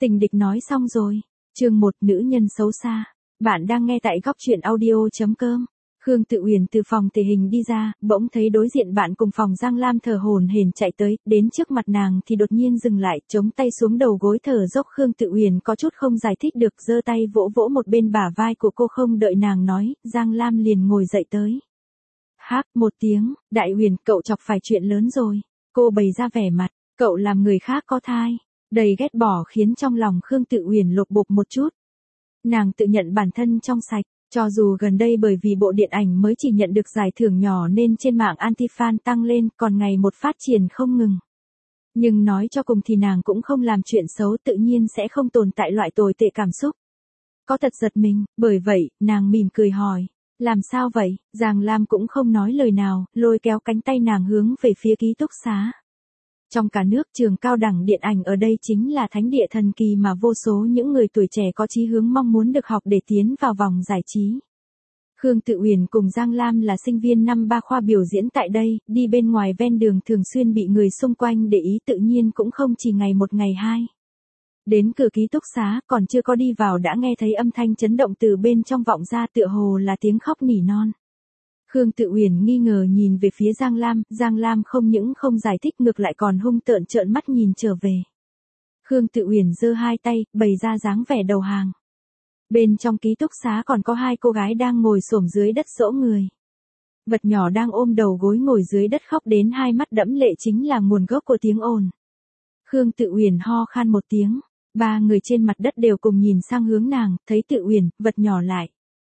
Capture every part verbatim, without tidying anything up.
Tình địch nói xong rồi. Chương một, nữ nhân xấu xa. Bạn đang nghe tại góc truyện audio chấm com. Khương Tự Uyển từ phòng thể hình đi ra, bỗng thấy đối diện bạn cùng phòng Giang Lam thở hổn hển chạy tới, đến trước mặt nàng thì đột nhiên dừng lại, chống tay xuống đầu gối thở dốc. Khương Tự Uyển có chút không giải thích được, giơ tay vỗ vỗ một bên bả vai của cô, không đợi nàng nói, Giang Lam liền ngồi dậy tới. Háp một tiếng, Đại Uyển, cậu chọc phải chuyện lớn rồi. Cô bày ra vẻ mặt, cậu làm người khác có thai. Đầy ghét bỏ khiến trong lòng Khương Tự Uyển lột bột một chút. Nàng tự nhận bản thân trong sạch, cho dù gần đây bởi vì bộ điện ảnh mới chỉ nhận được giải thưởng nhỏ nên trên mạng anti-fan tăng lên, còn ngày một phát triển không ngừng. Nhưng nói cho cùng thì nàng cũng không làm chuyện xấu, tự nhiên sẽ không tồn tại loại tồi tệ cảm xúc. Có thật giật mình, bởi vậy, nàng mỉm cười hỏi, làm sao vậy? Giang Lam cũng không nói lời nào, lôi kéo cánh tay nàng hướng về phía ký túc xá. Trong cả nước, trường cao đẳng điện ảnh ở đây chính là thánh địa thần kỳ mà vô số những người tuổi trẻ có chí hướng mong muốn được học để tiến vào vòng giải trí. Khương Tự Uyển cùng Giang Lam là sinh viên năm ba khoa biểu diễn tại đây, đi bên ngoài ven đường thường xuyên bị người xung quanh để ý, tự nhiên cũng không chỉ ngày một ngày hai. Đến cửa ký túc xá, còn chưa có đi vào đã nghe thấy âm thanh chấn động từ bên trong vọng ra, tựa hồ là tiếng khóc nỉ non. Khương Tự Uyển nghi ngờ nhìn về phía Giang Lam, Giang Lam không những không giải thích ngược lại còn hung tợn trợn mắt nhìn trở về. Khương Tự Uyển giơ hai tay, bày ra dáng vẻ đầu hàng. Bên trong ký túc xá còn có hai cô gái đang ngồi xổm dưới đất dỗ người. Vật nhỏ đang ôm đầu gối ngồi dưới đất khóc đến hai mắt đẫm lệ chính là nguồn gốc của tiếng ồn. Khương Tự Uyển ho khan một tiếng, ba người trên mặt đất đều cùng nhìn sang hướng nàng, thấy Tự Uyển, vật nhỏ lại.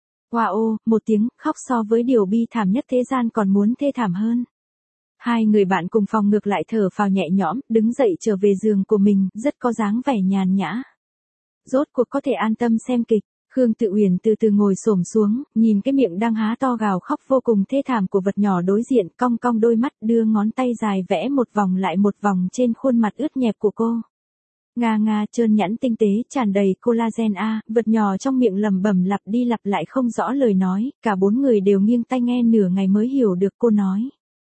Wow, một tiếng, khóc so với điều bi thảm nhất thế gian còn muốn thê thảm hơn. Hai người bạn cùng phòng ngược lại thở phào nhẹ nhõm, đứng dậy trở về giường của mình, rất có dáng vẻ nhàn nhã. Rốt cuộc có thể an tâm xem kịch, Khương Tự Uyển từ từ ngồi xổm xuống, nhìn cái miệng đang há to gào khóc vô cùng thê thảm của vật nhỏ đối diện, cong cong đôi mắt, đưa ngón tay dài vẽ một vòng lại một vòng trên khuôn mặt ướt nhẹp của cô. Nga nga trơn nhẵn tinh tế, tràn đầy collagen a, vật nhỏ trong miệng lẩm bẩm lặp đi lặp lại không rõ lời nói, cả bốn người đều nghiêng tai nghe nửa ngày mới hiểu được cô nói.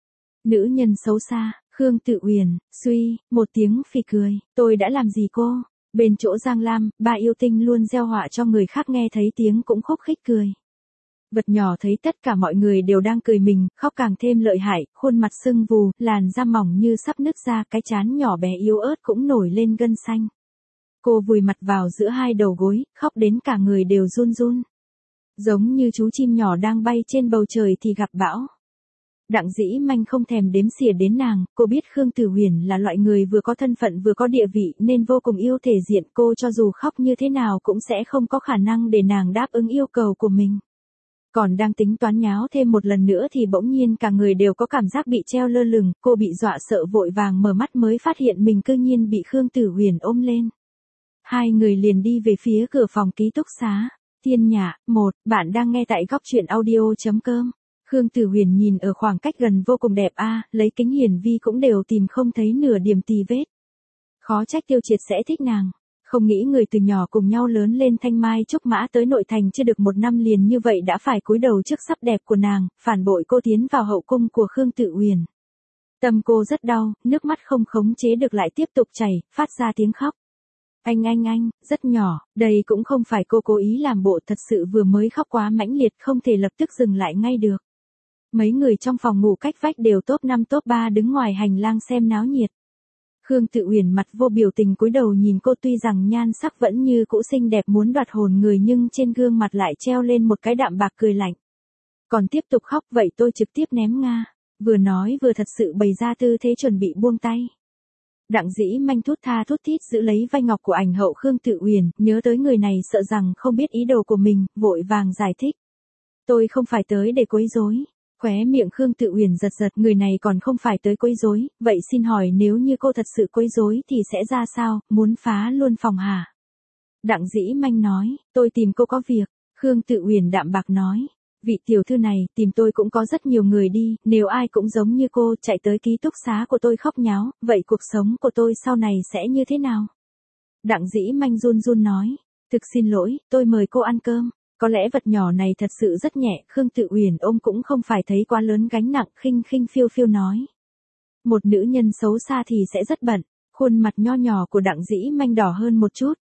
Nữ nhân xấu xa, Khương Tự Uyển, suy, một tiếng phì cười, tôi đã làm gì cô? Bên chỗ Giang Lam, ba yêu tinh luôn gieo họa cho người khác nghe thấy tiếng cũng khúc khích cười. Vật nhỏ thấy tất cả mọi người đều đang cười mình, khóc càng thêm lợi hại, khuôn mặt sưng vù, làn da mỏng như sắp nứt ra, cái trán nhỏ bé yếu ớt cũng nổi lên gân xanh. Cô vùi mặt vào giữa hai đầu gối, khóc đến cả người đều run run. Giống như chú chim nhỏ đang bay trên bầu trời thì gặp bão. Đặng Dĩ Manh không thèm đếm xỉa đến nàng, cô biết Khương Tự Uyển là loại người vừa có thân phận vừa có địa vị nên vô cùng yêu thể diện, cô cho dù khóc như thế nào cũng sẽ không có khả năng để nàng đáp ứng yêu cầu của mình. Còn đang tính toán nháo thêm một lần nữa thì bỗng nhiên cả người đều có cảm giác bị treo lơ lửng, cô bị dọa sợ vội vàng mở mắt mới phát hiện mình cư nhiên bị Khương Tự Uyển ôm lên. Hai người liền đi về phía cửa phòng ký túc xá. Thiên Nhã, một, bạn đang nghe tại góc truyện audio chấm com. Khương Tự Uyển nhìn ở khoảng cách gần vô cùng đẹp a, lấy kính hiển vi cũng đều tìm không thấy nửa điểm tì vết. Khó trách Tiêu Triệt sẽ thích nàng. Không nghĩ người từ nhỏ cùng nhau lớn lên Thanh Mai Trúc Mã tới nội thành chưa được một năm liền như vậy đã phải cúi đầu trước sắc đẹp của nàng, phản bội cô tiến vào hậu cung của Khương Tự Uyển. Tâm cô rất đau, nước mắt không khống chế được lại tiếp tục chảy, phát ra tiếng khóc. Anh anh anh, rất nhỏ, đây cũng không phải cô cố ý làm bộ, thật sự vừa mới khóc quá mãnh liệt không thể lập tức dừng lại ngay được. Mấy người trong phòng ngủ cách vách đều top năm top ba đứng ngoài hành lang xem náo nhiệt. Khương Tự Uyển mặt vô biểu tình cúi đầu nhìn cô, tuy rằng nhan sắc vẫn như cũ xinh đẹp muốn đoạt hồn người nhưng trên gương mặt lại treo lên một cái đạm bạc cười lạnh. Còn tiếp tục khóc vậy tôi trực tiếp ném Nga. Vừa nói vừa thật sự bày ra tư thế chuẩn bị buông tay. Đặng Dĩ Manh thút tha thút thít giữ lấy vai ngọc của ảnh hậu Khương Tự Uyển, nhớ tới người này sợ rằng không biết ý đồ của mình, vội vàng giải thích. Tôi không phải tới để quấy rối. Khóe miệng Khương Tự Uyển giật giật, người này còn không phải tới quấy rối, vậy xin hỏi nếu như cô thật sự quấy rối thì sẽ ra sao, muốn phá luôn phòng hả? Đặng Dĩ Manh nói, tôi tìm cô có việc. Khương Tự Uyển đạm bạc nói, vị tiểu thư này, tìm tôi cũng có rất nhiều người đi, nếu ai cũng giống như cô chạy tới ký túc xá của tôi khóc nháo, vậy cuộc sống của tôi sau này sẽ như thế nào? Đặng Dĩ Manh run run nói, thực xin lỗi, tôi mời cô ăn cơm. Có lẽ vật nhỏ này thật sự rất nhẹ, Khương Tự Uyển ôm cũng không phải thấy quá lớn gánh nặng, khinh khinh phiêu phiêu nói. Một nữ nhân xấu xa thì sẽ rất bận, khuôn mặt nho nhỏ của Đặng Dĩ Manh đỏ hơn một chút,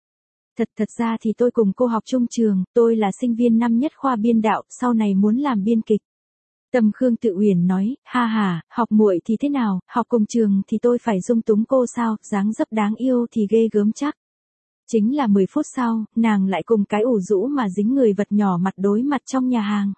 Thật thật ra thì tôi cùng cô học chung trường, tôi là sinh viên năm nhất khoa biên đạo, sau này muốn làm biên kịch. Tầm Khương Tự Uyển nói, ha ha, học muội thì thế nào, học cùng trường thì tôi phải dung túng cô sao, dáng dấp đáng yêu thì ghê gớm chắc. Chính là mười phút sau, nàng lại cùng cái ủ rũ mà dính người vật nhỏ mặt đối mặt trong nhà hàng.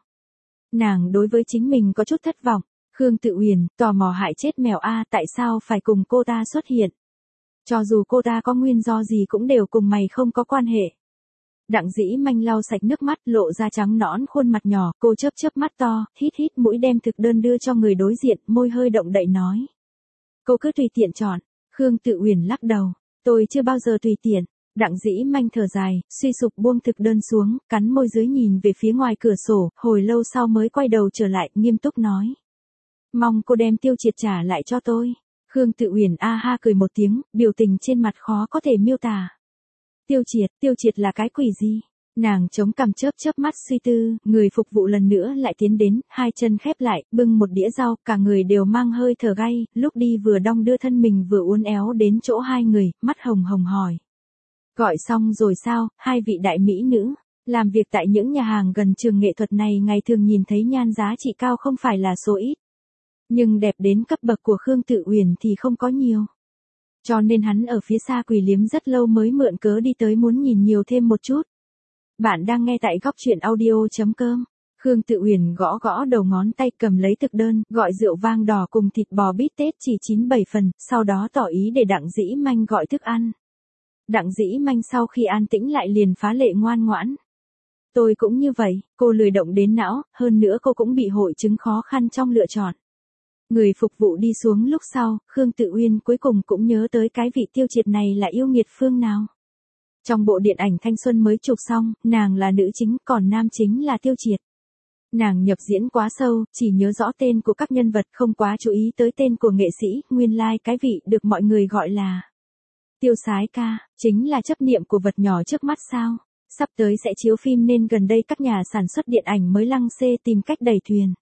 Nàng đối với chính mình có chút thất vọng. Khương Tự Uyển, tò mò hại chết mèo a, tại sao phải cùng cô ta xuất hiện? Cho dù cô ta có nguyên do gì cũng đều cùng mày không có quan hệ. Đặng Dĩ Manh lau sạch nước mắt, lộ ra trắng nõn khuôn mặt nhỏ, cô chớp chớp mắt to, hít hít mũi đem thực đơn đưa cho người đối diện, môi hơi động đậy nói. Cô cứ tùy tiện chọn. Khương Tự Uyển lắc đầu, tôi chưa bao giờ tùy tiện. Đặng Dĩ Manh thở dài, suy sụp buông thực đơn xuống, cắn môi dưới nhìn về phía ngoài cửa sổ, hồi lâu sau mới quay đầu trở lại, nghiêm túc nói. Mong cô đem Tiêu Triệt trả lại cho tôi. Khương Tự Uyển a ha cười một tiếng, biểu tình trên mặt khó có thể miêu tả. Tiêu Triệt, Tiêu Triệt là cái quỷ gì? Nàng chống cằm chớp chớp mắt suy tư, người phục vụ lần nữa lại tiến đến, hai chân khép lại, bưng một đĩa rau, cả người đều mang hơi thở gay, lúc đi vừa đong đưa thân mình vừa uốn éo đến chỗ hai người, mắt hồng hồng hỏi. Gọi xong rồi sao, hai vị đại mỹ nữ, làm việc tại những nhà hàng gần trường nghệ thuật này ngày thường nhìn thấy nhan giá trị cao không phải là số ít. Nhưng đẹp đến cấp bậc của Khương Tự Uyển thì không có nhiều. Cho nên hắn ở phía xa quỳ liếm rất lâu mới mượn cớ đi tới muốn nhìn nhiều thêm một chút. Bạn đang nghe tại góc truyện audio.com. Khương Tự Uyển gõ gõ đầu ngón tay cầm lấy thực đơn, gọi rượu vang đỏ cùng thịt bò bít tết chỉ chín bảy phần, sau đó tỏ ý để Đặng Dĩ Manh gọi thức ăn. Đặng Dĩ Manh sau khi an tĩnh lại liền phá lệ ngoan ngoãn. Tôi cũng như vậy, cô lười động đến não, hơn nữa cô cũng bị hội chứng khó khăn trong lựa chọn. Người phục vụ đi xuống lúc sau, Khương Tự Uyên cuối cùng cũng nhớ tới cái vị Tiêu Triệt này là yêu nghiệt phương nào. Trong bộ điện ảnh thanh xuân mới chụp xong, nàng là nữ chính, còn nam chính là Tiêu Triệt. Nàng nhập diễn quá sâu, chỉ nhớ rõ tên của các nhân vật, không quá chú ý tới tên của nghệ sĩ, nguyên lai like cái vị được mọi người gọi là Tiêu Sái ca, chính là chấp niệm của vật nhỏ trước mắt sao. Sắp tới sẽ chiếu phim nên gần đây các nhà sản xuất điện ảnh mới lăng xê tìm cách đẩy thuyền.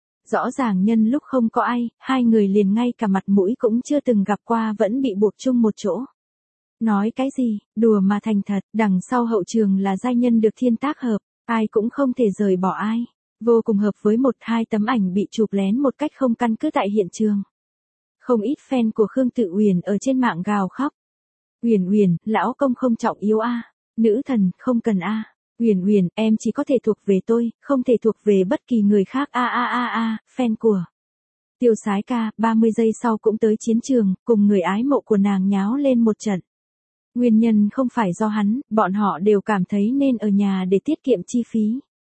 Rõ ràng nhân lúc không có ai, hai người liền ngay cả mặt mũi cũng chưa từng gặp qua vẫn bị buộc chung một chỗ. Nói cái gì, đùa mà thành thật, đằng sau hậu trường là giai nhân được thiên tác hợp, ai cũng không thể rời bỏ ai. Vô cùng hợp với một hai tấm ảnh bị chụp lén một cách không căn cứ tại hiện trường. Không ít fan của Khương Tự Uyển ở trên mạng gào khóc. Uyển Uyển, lão công không trọng yếu a, nữ thần không cần a. Uyển Uyển, em chỉ có thể thuộc về tôi, không thể thuộc về bất kỳ người khác a a a a, fan của Tiêu Sái ca, ba mươi giây sau cũng tới chiến trường, cùng người ái mộ của nàng nháo lên một trận. Nguyên nhân không phải do hắn, bọn họ đều cảm thấy nên ở nhà để tiết kiệm chi phí.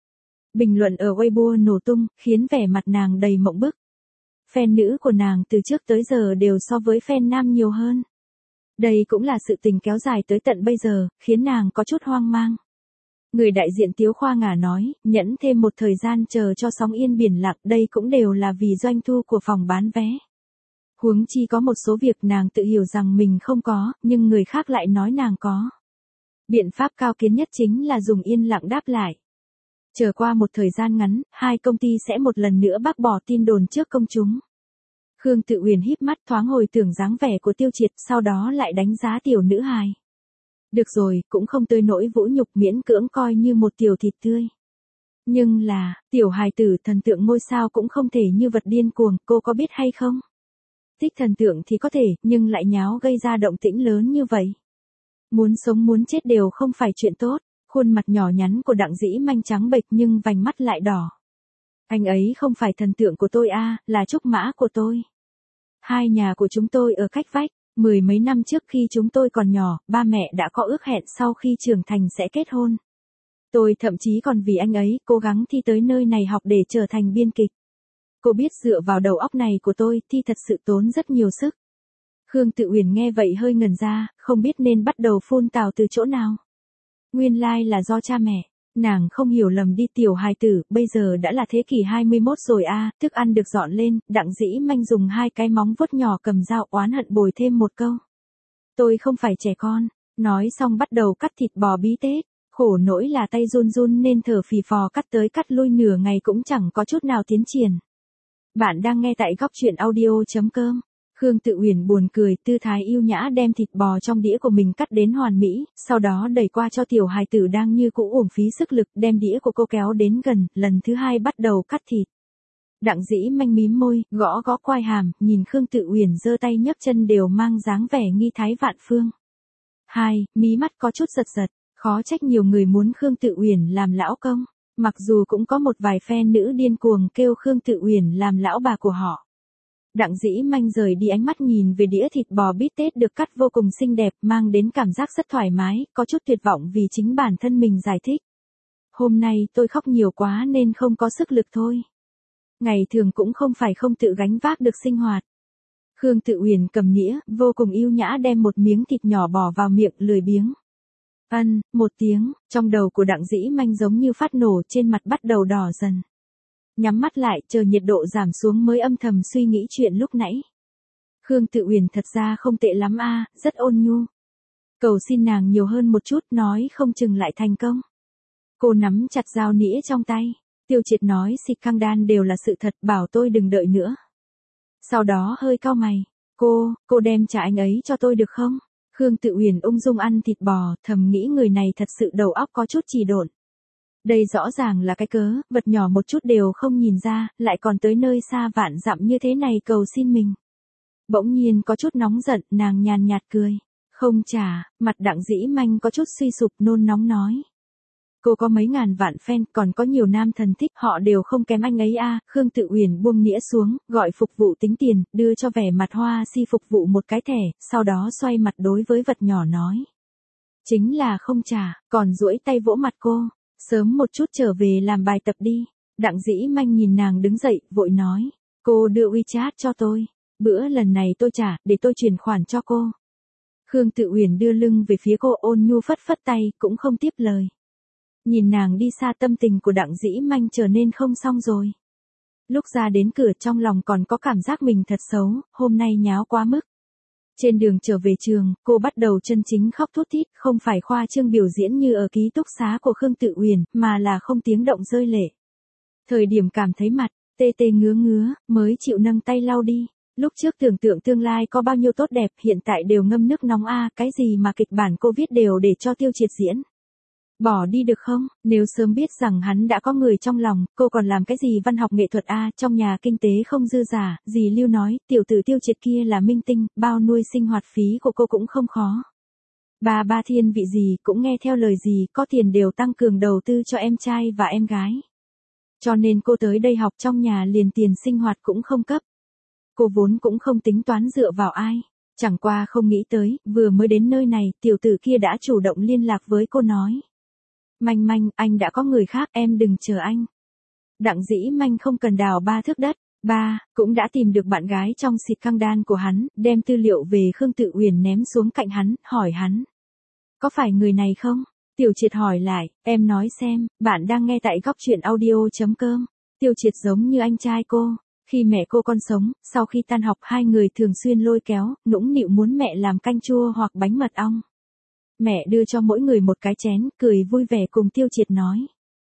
Bình luận ở Weibo nổ tung, khiến vẻ mặt nàng đầy mộng bức. Fan nữ của nàng từ trước tới giờ đều so với fan nam nhiều hơn. Đây cũng là sự tình kéo dài tới tận bây giờ, khiến nàng có chút hoang mang. Người đại diện Tiếu Khoa Ngả nói, nhẫn thêm một thời gian chờ cho sóng yên biển lặng, đây cũng đều là vì doanh thu của phòng bán vé. Huống chi có một số việc nàng tự hiểu rằng mình không có, nhưng người khác lại nói nàng có. Biện pháp cao kiến nhất chính là dùng yên lặng đáp lại. Chờ qua một thời gian ngắn, hai công ty sẽ một lần nữa bác bỏ tin đồn trước công chúng. Khương Tự Uyển híp mắt thoáng hồi tưởng dáng vẻ của Tiêu Triệt, sau đó lại đánh giá tiểu nữ hài. Được rồi, cũng không tới nỗi vũ nhục, miễn cưỡng coi như một tiểu thịt tươi. Nhưng là, tiểu hài tử thần tượng ngôi sao cũng không thể như vật điên cuồng, cô có biết hay không? Thích thần tượng thì có thể, nhưng lại nháo gây ra động tĩnh lớn như vậy. Muốn sống muốn chết đều không phải chuyện tốt. Khuôn mặt nhỏ nhắn của Đặng Dĩ Manh trắng bệch nhưng vành mắt lại đỏ. Anh ấy không phải thần tượng của tôi a, là trúc mã của tôi. Hai nhà của chúng tôi ở cách vách, mười mấy năm trước khi chúng tôi còn nhỏ, ba mẹ đã có ước hẹn sau khi trưởng thành sẽ kết hôn. Tôi thậm chí còn vì anh ấy cố gắng thi tới nơi này học để trở thành biên kịch. Cô biết dựa vào đầu óc này của tôi thi thật sự tốn rất nhiều sức. Khương Tự Uyển nghe vậy hơi ngẩn ra, không biết nên bắt đầu phun tào từ chỗ nào. Nguyên lai like là do cha mẹ, nàng không hiểu lầm đi tiểu hài tử, bây giờ đã là thế kỷ hai mươi mốt rồi a, à, thức ăn được dọn lên, Đặng Dĩ Manh dùng hai cái móng vuốt nhỏ cầm dao oán hận bồi thêm một câu. Tôi không phải trẻ con, nói xong bắt đầu cắt thịt bò bí tết, khổ nỗi là tay run run nên thở phì phò cắt tới cắt lui nửa ngày cũng chẳng có chút nào tiến triển. Bạn đang nghe tại góc truyện audio.com. Khương Tự Uyển buồn cười, tư thái yêu nhã đem thịt bò trong đĩa của mình cắt đến hoàn mỹ, sau đó đẩy qua cho tiểu hài tử đang như cũ uổng phí sức lực, đem đĩa của cô kéo đến gần, lần thứ hai bắt đầu cắt thịt. Đặng Dĩ Manh mím môi, gõ gõ quai hàm, nhìn Khương Tự Uyển giơ tay nhấc chân đều mang dáng vẻ nghi thái vạn phương. Hai, mí mắt có chút giật giật, khó trách nhiều người muốn Khương Tự Uyển làm lão công, mặc dù cũng có một vài fan nữ điên cuồng kêu Khương Tự Uyển làm lão bà của họ. Đặng Dĩ Manh rời đi ánh mắt nhìn về đĩa thịt bò bít tết được cắt vô cùng xinh đẹp, mang đến cảm giác rất thoải mái, có chút tuyệt vọng vì chính bản thân mình giải thích. Hôm nay tôi khóc nhiều quá nên không có sức lực thôi. Ngày thường cũng không phải không tự gánh vác được sinh hoạt. Khương Tự Uyển cầm nĩa, vô cùng yêu nhã đem một miếng thịt nhỏ bỏ vào miệng, lười biếng. Ân, một tiếng, trong đầu của Đặng Dĩ Manh giống như phát nổ, trên mặt bắt đầu đỏ dần. Nhắm mắt lại, chờ nhiệt độ giảm xuống mới âm thầm suy nghĩ chuyện lúc nãy. Khương Tự Uyển thật ra không tệ lắm a, rất ôn nhu. Cầu xin nàng nhiều hơn một chút, nói không chừng lại thành công. Cô nắm chặt dao nĩa trong tay. Tiêu Triệt nói xịt căng đan đều là sự thật, bảo tôi đừng đợi nữa. Sau đó hơi cau mày. Cô, cô đem trả anh ấy cho tôi được không? Khương Tự Uyển ung dung ăn thịt bò, thầm nghĩ người này thật sự đầu óc có chút trì độn. Đây rõ ràng là cái cớ, vật nhỏ một chút đều không nhìn ra, lại còn tới nơi xa vạn dặm như thế này cầu xin mình. Bỗng nhiên có chút nóng giận, nàng nhàn nhạt cười. Không trả, mặt Đặng Dĩ Manh có chút suy sụp, nôn nóng nói. Cô có mấy ngàn vạn fan, còn có nhiều nam thần thích, họ đều không kém anh ấy a. À. Khương Tự Uyển buông nĩa xuống, gọi phục vụ tính tiền, đưa cho vẻ mặt hoa si phục vụ một cái thẻ, sau đó xoay mặt đối với vật nhỏ nói. Chính là không trả, còn duỗi tay vỗ mặt cô. Sớm một chút trở về làm bài tập đi. Đặng Dĩ Manh nhìn nàng đứng dậy, vội nói. Cô đưa WeChat cho tôi. Bữa lần này tôi trả, để tôi chuyển khoản cho cô. Khương Tự Uyển đưa lưng về phía cô, ôn nhu phất phất tay, cũng không tiếp lời. Nhìn nàng đi xa, tâm tình của Đặng Dĩ Manh trở nên không xong rồi. Lúc ra đến cửa trong lòng còn có cảm giác mình thật xấu, hôm nay nháo quá mức. Trên đường trở về trường, cô bắt đầu chân chính khóc thút thít, không phải khoa trương biểu diễn như ở ký túc xá của Khương Tự Uyển, mà là không tiếng động rơi lệ. Thời điểm cảm thấy mặt, tê tê ngứa ngứa, mới chịu nâng tay lau đi. Lúc trước tưởng tượng tương lai có bao nhiêu tốt đẹp, hiện tại đều ngâm nước nóng a, cái gì mà kịch bản cô viết đều để cho Tiêu Triệt diễn. Bỏ đi được không, nếu sớm biết rằng hắn đã có người trong lòng, cô còn làm cái gì văn học nghệ thuật a, trong nhà kinh tế không dư giả, dì Lưu nói, tiểu tử Tiêu Triệt kia là minh tinh, bao nuôi sinh hoạt phí của cô cũng không khó. Bà ba thiên vị gì cũng nghe theo lời gì, có tiền đều tăng cường đầu tư cho em trai và em gái. Cho nên cô tới đây học trong nhà liền tiền sinh hoạt cũng không cấp. Cô vốn cũng không tính toán dựa vào ai. Chẳng qua không nghĩ tới, vừa mới đến nơi này, tiểu tử kia đã chủ động liên lạc với cô nói. Manh Manh, anh đã có người khác, em đừng chờ anh. Đặng Dĩ Manh không cần đào ba thước đất. Ba, cũng đã tìm được bạn gái trong xịt căng đan của hắn, đem tư liệu về Khương Tự Uyển ném xuống cạnh hắn, hỏi hắn. Có phải người này không? Tiểu Triệt hỏi lại, em nói xem, bạn đang nghe tại góc truyện audio.com. Tiêu Triệt giống như anh trai cô. Khi mẹ cô còn sống, sau khi tan học hai người thường xuyên lôi kéo, nũng nịu muốn mẹ làm canh chua hoặc bánh mật ong. Mẹ đưa cho mỗi người một cái chén, cười vui vẻ cùng Tiêu Triệt nói.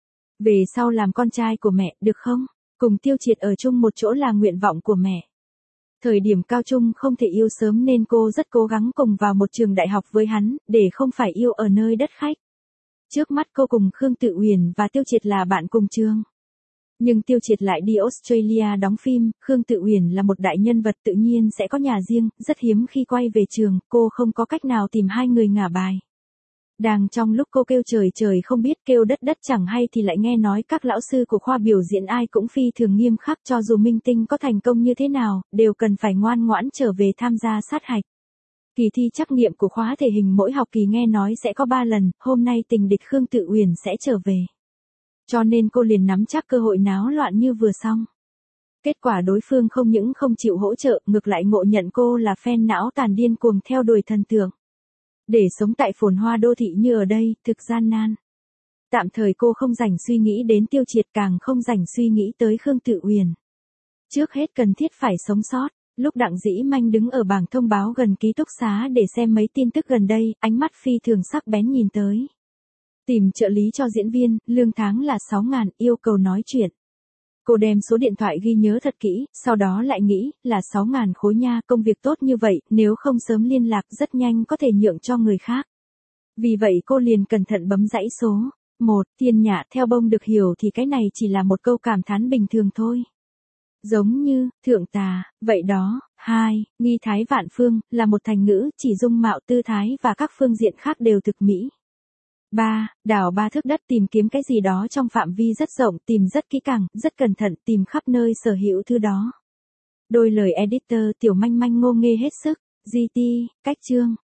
Về sau làm con trai của mẹ, được không? Cùng Tiêu Triệt ở chung một chỗ là nguyện vọng của mẹ. Thời điểm cao trung không thể yêu sớm nên cô rất cố gắng cùng vào một trường đại học với hắn, để không phải yêu ở nơi đất khách. Trước mắt cô cùng Khương Tự Uyển và Tiêu Triệt là bạn cùng trường. Nhưng Tiêu Triệt lại đi Australia đóng phim, Khương Tự Uyển là một đại nhân vật tự nhiên sẽ có nhà riêng, rất hiếm khi quay về trường, cô không có cách nào tìm hai người ngả bài. Đang trong lúc cô kêu trời trời không biết kêu đất đất chẳng hay thì lại nghe nói các lão sư của khoa biểu diễn ai cũng phi thường nghiêm khắc, cho dù minh tinh có thành công như thế nào, đều cần phải ngoan ngoãn trở về tham gia sát hạch. Kỳ thi trắc nghiệm của khóa thể hình mỗi học kỳ nghe nói sẽ có ba lần, hôm nay tình địch Khương Tự Uyển sẽ trở về. Cho nên cô liền nắm chắc cơ hội náo loạn như vừa xong. Kết quả đối phương không những không chịu hỗ trợ, ngược lại ngộ nhận cô là fan não tàn điên cuồng theo đuổi thần tượng. Để sống tại phồn hoa đô thị như ở đây, thực gian nan. Tạm thời cô không rảnh suy nghĩ đến Tiêu Triệt, càng không rảnh suy nghĩ tới Khương Tự Uyển. Trước hết cần thiết phải sống sót. Lúc Đặng Dĩ Manh đứng ở bảng thông báo gần ký túc xá để xem mấy tin tức gần đây, ánh mắt phi thường sắc bén nhìn tới. Tìm trợ lý cho diễn viên, lương tháng là sáu ngàn, yêu cầu nói chuyện. Cô đem số điện thoại ghi nhớ thật kỹ, sau đó lại nghĩ, là sáu ngàn khối nha, công việc tốt như vậy, nếu không sớm liên lạc rất nhanh có thể nhượng cho người khác. Vì vậy cô liền cẩn thận bấm dãy số. Một, Thiên Nhã theo bông được hiểu thì cái này chỉ là một câu cảm thán bình thường thôi. Giống như, thượng tà, vậy đó. Hai, Nghi Thái Vạn Phương, là một thành ngữ, chỉ dung mạo tư thái và các phương diện khác đều thực mỹ. Ba, Đào ba thước đất tìm kiếm cái gì đó trong phạm vi rất rộng, tìm rất kỹ càng, rất cẩn thận, tìm khắp nơi sở hữu thứ đó. Đôi lời editor Tiểu Manh Manh ngô nghê hết sức. giê tê, cách chương.